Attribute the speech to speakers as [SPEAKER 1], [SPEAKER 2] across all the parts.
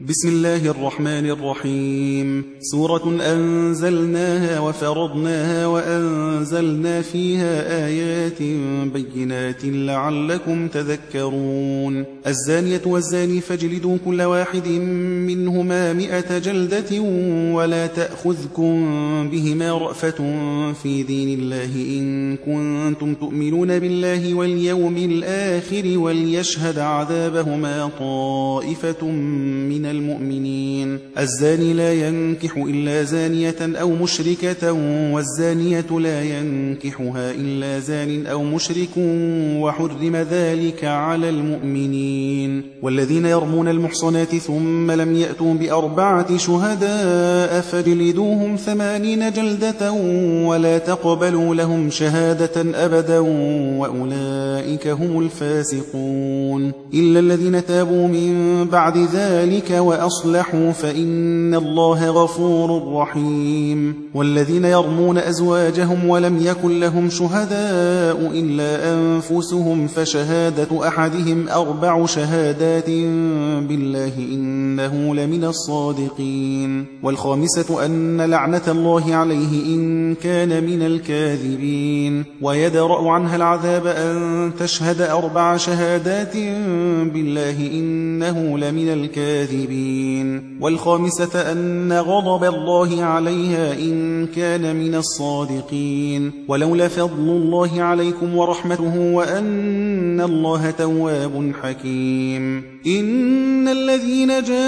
[SPEAKER 1] بسم الله الرحمن الرحيم. سورة أنزلناها وفرضناها وأنزلنا فيها آيات بينات لعلكم تذكرون. الزانية والزاني فاجلدوا كل واحد منهما 100 جلدة ولا تأخذكم بهما رأفة في دين الله إن كنتم تؤمنون بالله واليوم الآخر وليشهد عذابهما طائفة من المؤمنين. الزاني لا ينكح إلا زانية أو مشركة والزانية لا ينكحها إلا زان أو مشرك وحرم ذلك على المؤمنين. والذين يرمون المحصنات ثم لم يأتوا ب4 شهداء فاجلدوهم 80 جلدة ولا تقبلوا لهم شهادة أبدا وأولئك هم الفاسقون. إلا الذين تابوا من بعد ذلك وأصلحوا فإن الله غفور رحيم. والذين يرمون أزواجهم ولم يكن لهم شهداء إلا أنفسهم فشهادة أحدهم 4 شهادات بالله إنه لمن الصادقين. والخامسة أن لعنة الله عليه إن كان من الكاذبين. ويدرأ عنها العذاب أن تشهد 4 شهادات بالله إنه لمن الكاذبين. والخامسة أن غضب الله عليها إن كان من الصادقين. ولولا فضل الله عليكم ورحمته وأن الله تواب حكيم. إن الذين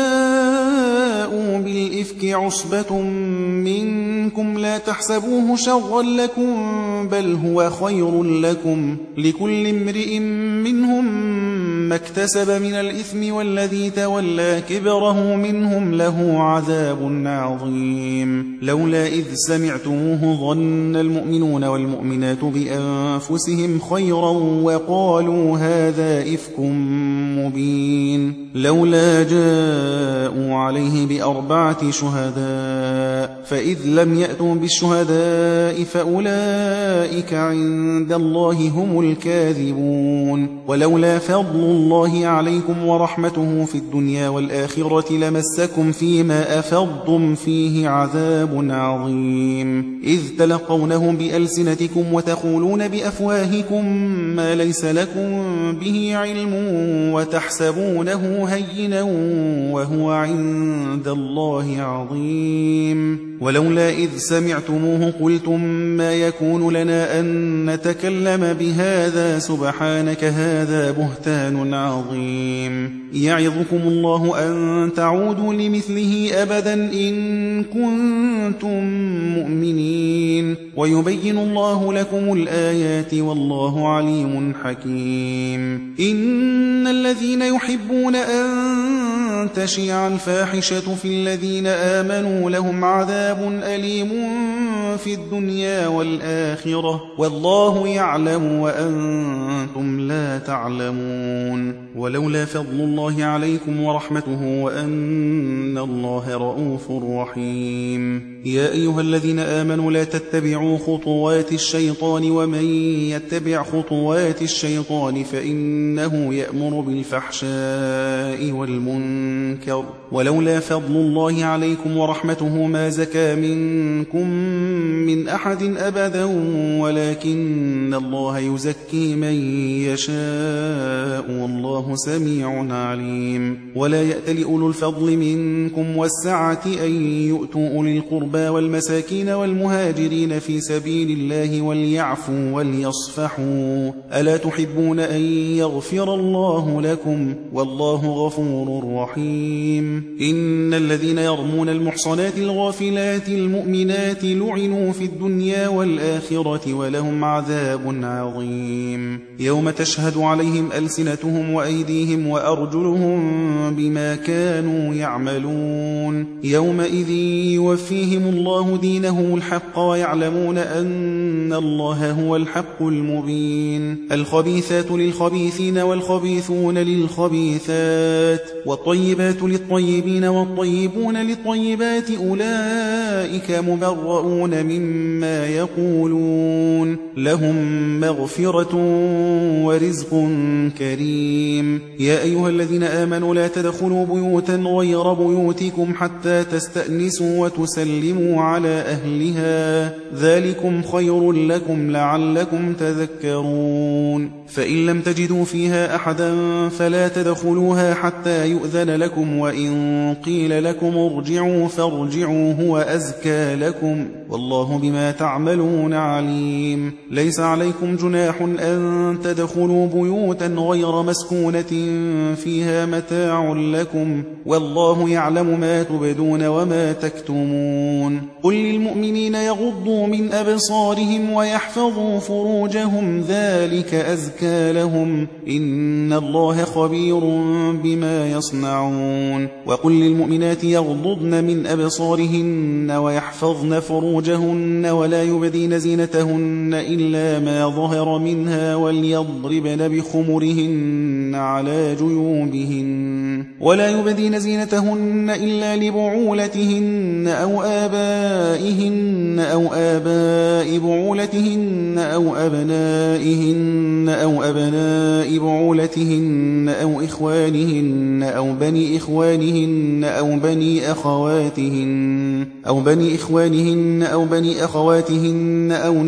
[SPEAKER 1] جاءوا بالإفك عصبة منكم لا تحسبوه شرا لكم بل هو خير لكم لكل امرئ منهم ما اكتسب من الإثم والذي تولى كبره منهم له عذاب عظيم. لولا إذ سمعتموه ظن المؤمنون والمؤمنات بأنفسهم خيرا وقالوا هذا إفك مبين. لولا جاءوا عليه ب4 شهداء فإذ لم يأتوا بالشهداء فأولئك عند الله هم الكاذبون. ولولا فضل الله عليكم ورحمته في الدنيا والآخرة لمسكم فيما أفضتم فيه عذاب عظيم. إذ تلقونه بألسنتكم وتقولون بأفواهكم ما ليس لكم به علم وتحسبونه هينا وهو عند الله عظيم. ولولا إذ سمعتموه قلتم ما يكون لنا أن نتكلم بهذا سبحانك هذا بهتان عظيم. يعظكم الله أن تعودوا لمثله أبدا إن كنتم مؤمنين. ويبين الله لكم الآيات والله عليم حكيم. إن الذين يحبون أن تشيع الفاحشة في الذين آمنوا لهم عذاب أليم في الدنيا والآخرة والله يعلم وأنتم لا تعلمون. ولولا فضل الله عليكم ورحمته وأن الله رؤوف رحيم. يا أيها الذين آمنوا لا تتبعوا خطوات الشيطان ومن يتبع خطوات الشيطان فإنه يأمر بالفحشاء والمنكر. ولولا فضل الله عليكم ورحمته ما زكى منكم من أحد أبدا ولكن الله يزكي من يشاء والله سميع عليم. ولا يأتل أولو الفضل منكم والسعة أن يؤتوا أولي القربى والمساكين والمهاجرين في سبيل الله وليعفوا وليصفحوا ألا تحبون أن يغفر الله لكم والله غفور رحيم. إن الذين يرمون المحصنات الغافلات المؤمنات لعنوا في الدنيا والآخرة ولهم عذاب عظيم. يوم تشهد عليهم ألسنتهم وأيديهم وأرجلهم بما كانوا يعملون. يومئذ يوفيهم الله دينهم الحق ويعلمون أن الله هو الحق المبين. الخبيثات للخبيثين والخبيثون للخبيثات والطيبات للطيبين والطيبون للطيبات أولئك مبرؤون مما يقولون لهم مغفرة ورزق كريم. يا أيها الذين آمنوا لا تدخلوا بيوتا غير بيوتكم حتى تستأنسوا وتسلموا على أهلها ذلكم خير لكم لعلكم تذكرون. فإن لم تجدوا فيها أحدا فلا تدخلوها حتى يؤذن لكم وإن قيل لكم ارجعوا فارجعوا هو أزكى لكم والله بما تعملون عليم. ليس عليكم جناح أن تدخلوا بيوتا غير مسكونة فيها متاع لكم والله يعلم ما تبدون وما تكتمون. قل للمؤمنين يغضوا من أبصارهم ويحفظوا فروجهم ذلك أزكى لهم إن الله خبير بما يصنعون. وقل للمؤمنات يغضضن من أبصارهن ويحفظن فروجهن ولا يبدين زينتهن إلا ما ظهر منها وليضربن بخمرهن على جيوبهن ولا يبدين زينتهن إلا لبعولتهن أو آبائهن أو آباء بعولتهن أو أبنائهن أو أبناء بعولتهن أو إخوانهن أو بني إخوانهن أو بني أخواتهن أو بني أخواتهن أو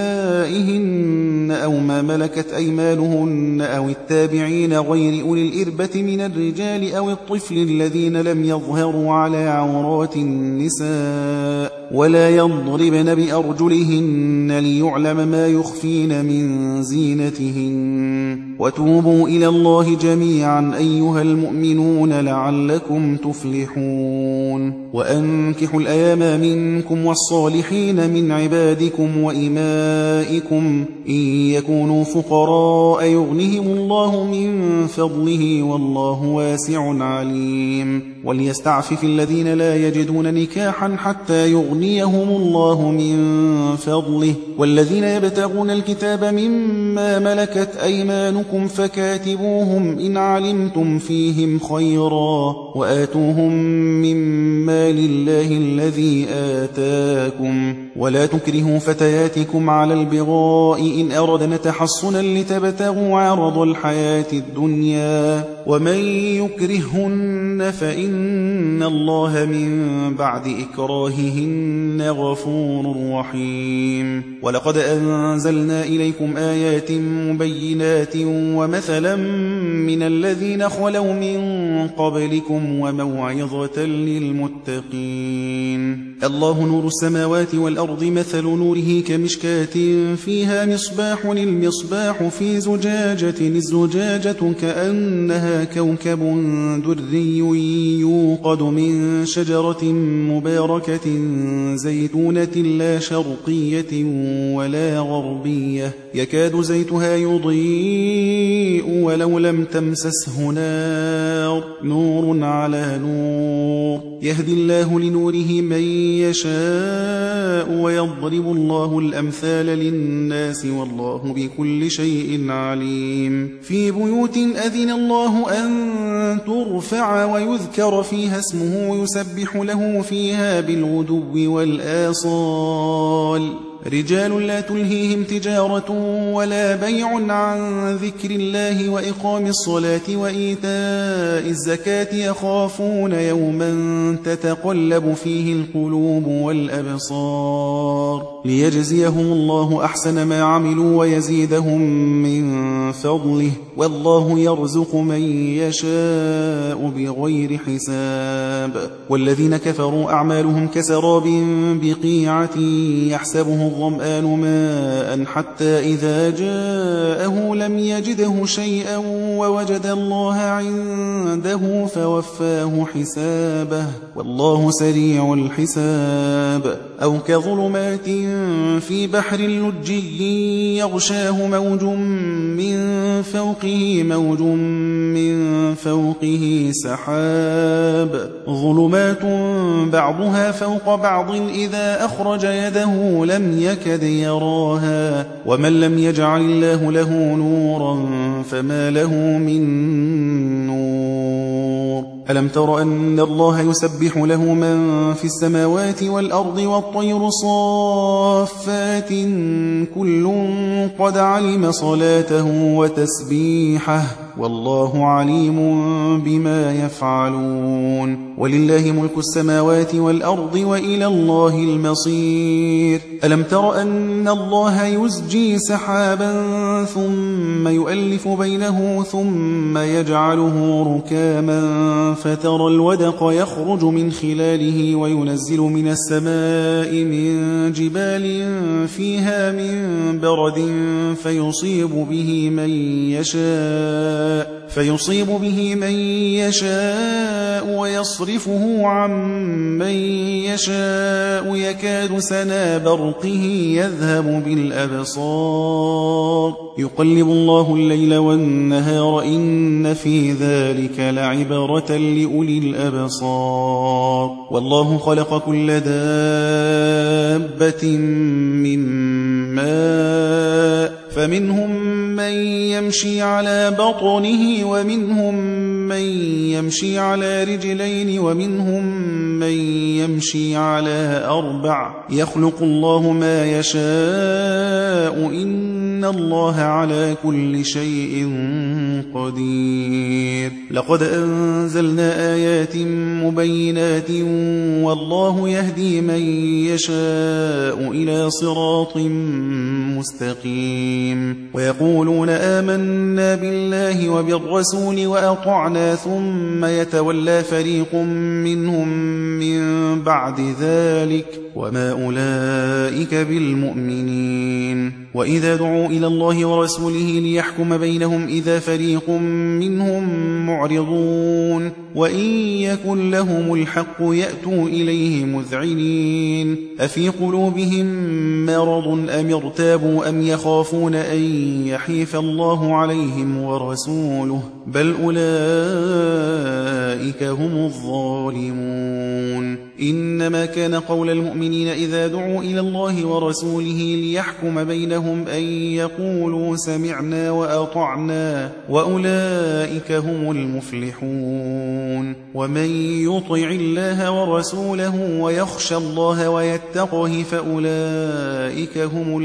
[SPEAKER 1] نسائهن أو ما ملكت أيمانهن أو التابعين غير أولي الإربة من الرجال أو الطفل الذين لم يظهروا على عورات النساء ولا يضربن بأرجلهن ليعلم ما يخفين من زينتهن. وتوبوا إلى الله جميعا أيها المؤمنون لعلكم تفلحون. وأنكحوا الأيام منكم والصالحين من عبادكم وإمائكم إن يكونوا فقراء يغنهم الله من فضله والله واسع عليم. وليستعفف الذين لا يجدون نكاحا حتى يغنيهم الله من فضله والذين يبتغون الكتاب مما ملكت أيمانكم فكاتبوهم إن علمتم فيهم خيرا وآتوهم مما لله الذي آتاكم ولا تكرهوا فتياتكم على البغاء إن أردنا تحصنا لتبتغوا عرض الحياة الدنيا ومن يكرهن فإن الله من بعد إكراههن غفور رحيم. ولقد أنزلنا إليكم آيات مبينات ومثلا من الذين خلوا من قبلكم وموعظة للمتقين. الله نور السماوات والأرض مثل نوره كمشكاة فيها مصباح المصباح في زجاجة الزجاجة كأنها كوكب دري يوقد من شجرة مباركة زيتونة لا شرقية ولا غربية يكاد زيتها يضيء ولو لم تمسسه نار نور على نور يهدي الله لنوره من يشاء ويضرب الله الأمثال للناس والله بكل شيء عليم. في بيوت أذن الله أن ترفع ويذكر فيها اسمه يسبح له فيها بالغدو والآصال رجال لا تلهيهم تجارة ولا بيع عن ذكر الله وإقام الصلاة وإيتاء الزكاة يخافون يوما تتقلب فيه القلوب والأبصار ليجزيهم الله أحسن ما عملوا ويزيدهم من فضله والله يرزق من يشاء بغير حساب. والذين كفروا أعمالهم كسراب بقيعة يحسبه الظمآن ماء حتى إذا جاءه لم يجده شيئا ووجد الله عنده فوفاه حسابه والله سريع الحساب. أو كظلمات في بحر لجي يغشاه موج من فوقه سحاب ظلمات بعضها فوق بعض إذا أخرج يده لم يكد يراها ومن لم يجعل الله له نورا فما له من نور ألم تر أن الله يسبح له من في السماوات والأرض والطير صافات كل قد علم صلاته وتسبيحه والله عليم بما يفعلون ولله ملك السماوات والأرض وإلى الله المصير ألم تر أن الله يزجي سحابا ثم يؤلف بينه ثم يجعله ركاما فترى الودق يخرج من خلاله وينزل من السماء من جبال فيها من برد فيصيب به من يشاء ويصرفه عن من يشاء يكاد سنا برقه يذهب بالأبصار يقلب الله الليل والنهار إن في ذلك لعبرة لأولي الأبصار والله خلق كل دابة من ماء فمنهم من يمشي على بطنه ومنهم من يمشي على رجلين ومنهم من يمشي على أربع يخلق الله ما يشاء إن الله على كل شيء قدير لقد أنزلنا آيات مبينات والله يهدي من يشاء إلى صراط مستقيم ويقولون آمنا بالله وبالرسول وأطعنا ثم يتولى فريق منهم من بعد ذلك وما أولئك بالمؤمنين وإذا دعوا إلى الله ورسوله ليحكم بينهم إذا فريق منهم معرضون وإن يكن لهم الحق يأتوا إليه مذعنين أفي قلوبهم مرض أم ارتابوا أم يخافون أن يحيف الله عليهم ورسوله بل أولئك هم الظالمون إنما كان قول المؤمنين إذا دعوا إلى الله ورسوله ليحكم بينهم أن يقولوا سمعنا وأطعنا وأولئك هم المفلحون ومن يطع الله ورسوله ويخشى الله ويتقه فأولئك هم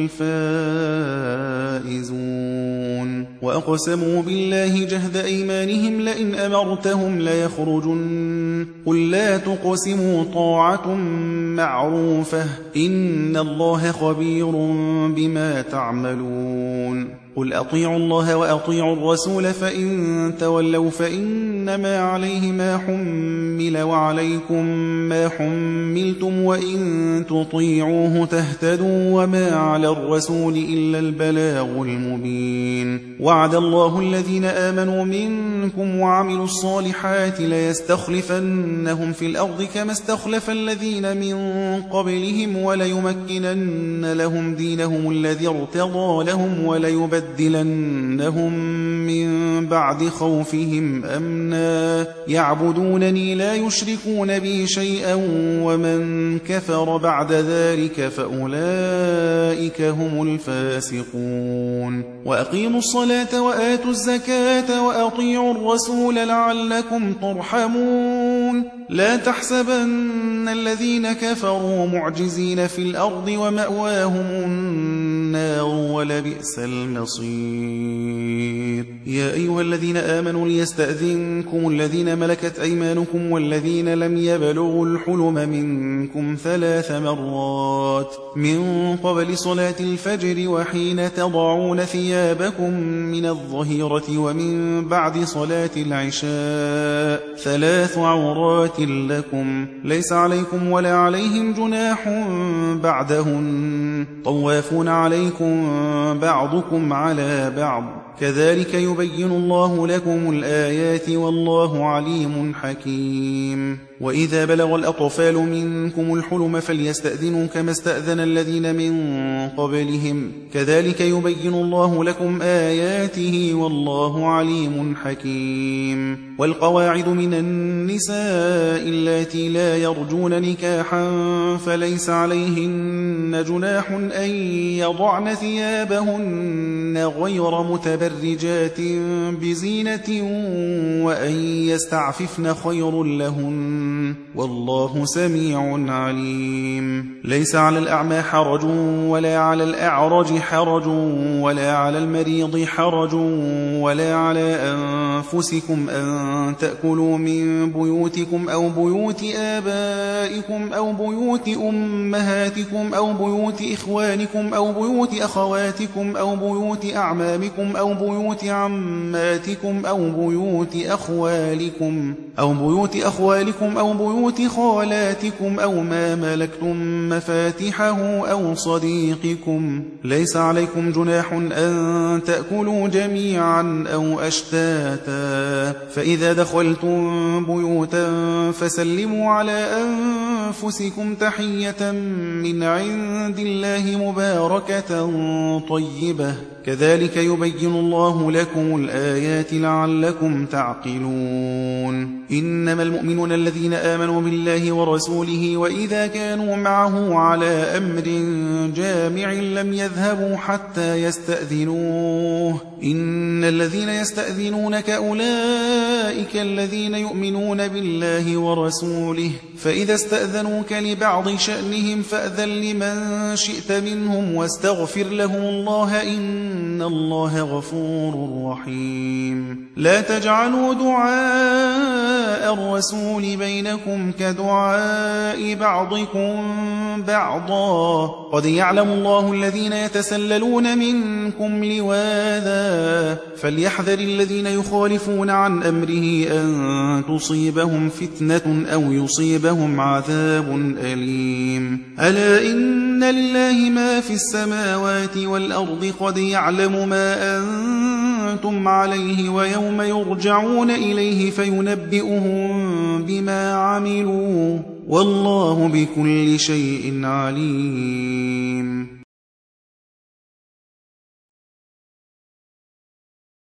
[SPEAKER 1] الفائزون وأقسموا بالله جهد أيمانهم لئن أمرتهم ليخرجن قل لا تقسموا طاعة معروفة إن الله خبير بما تعملون قل أطيعوا الله وأطيعوا الرسول فإن تولوا فإنما عليه ما حمل وعليكم ما حملتم وإن تطيعوه تهتدوا وما على الرسول إلا البلاغ المبين وعد الله الذين آمنوا منكم وعملوا الصالحات ليستخلفنهم في الأرض كما استخلف الذين من قبلهم وليمكنن لهم دينهم الذي ارتضى لهم وليبدلنهم من بعد خوفهم أمنا يعبدونني لا يشركون بي شيئا ومن كفر بعد ذلك فأولئك هم الفاسقون وأقيموا الصلاة وآتوا الزكاة وأطيعوا الرسول لعلكم ترحمون لا تحسبن الذين كفروا معجزين في الأرض ومأواهم النار ولبئس المصير يا أيها الذين آمنوا ليستأذنكم الذين ملكت أيمانكم والذين لم يبلغوا الحلم منكم 3 مرات من قبل صلاة الفجر وحين تضعون ثيابكم من الظهيرة ومن بعد صلاة العشاء 3 عورات لكم ليس عليكم ولا عليهم جناح بعدهن طوافون عليكم عليكم بعضكم على بعض كذلك يبين الله لكم الآيات والله عليم حكيم وإذا بلغ الأطفال منكم الحلم فليستأذنوا كما استأذن الذين من قبلهم كذلك يبين الله لكم آياته والله عليم حكيم والقواعد من النساء اللاتي لا يرجون نكاحا فليس عليهن جناح أن يضعن ثيابهن غير متبرجات بزينة وأن يستعففن خير لهن والله سميع عليم ليس على الأعمى حرج ولا على الأعرج حرج ولا على المريض حرج ولا على أنفسكم أن تأكلوا من بيوتكم أو بيوت آبائكم أو بيوت أمهاتكم أو بيوت إخوانكم أو بيوت أخواتكم أو بيوت أعمامكم أو بيوت عماتكم أو بيوت أخوالكم أو بيوت خالاتكم أو ما ملكتم مفاتحه أو صديقكم ليس عليكم جناح أن تأكلوا جميعا أو أشتاتا فإذا دخلتم بيوتا فسلموا على أنفسكم تحية من عند الله مباركة طيبة كذلك يبين الله لكم الآيات لعلكم تعقلون إنما المؤمنون الذين آمنوا بالله ورسوله وإذا كانوا معه على أمر جامع لم يذهبوا حتى يستأذنوه إن الذين يستأذنونك أولئك الذين يؤمنون بالله ورسوله فإذا استأذنوك لبعض شأنهم فأذن لمن شئت منهم واستغفر لهم الله إن الله غفور رحيم لا تجعلوا دعاء الرسول بينكم كدعاء بعضكم بعضا قد يعلم الله الذين يتسللون منكم لواذا فليحذر الذين يخالفون عن أمره أن تصيبهم فتنة أو يصيبهم عذاب أليم ألا إن لله ما في السماوات والأرض قد يعلم ما أنتم عليه ويوم يرجعون إليه فينبئهم بما عملوا والله بكل شيء عليم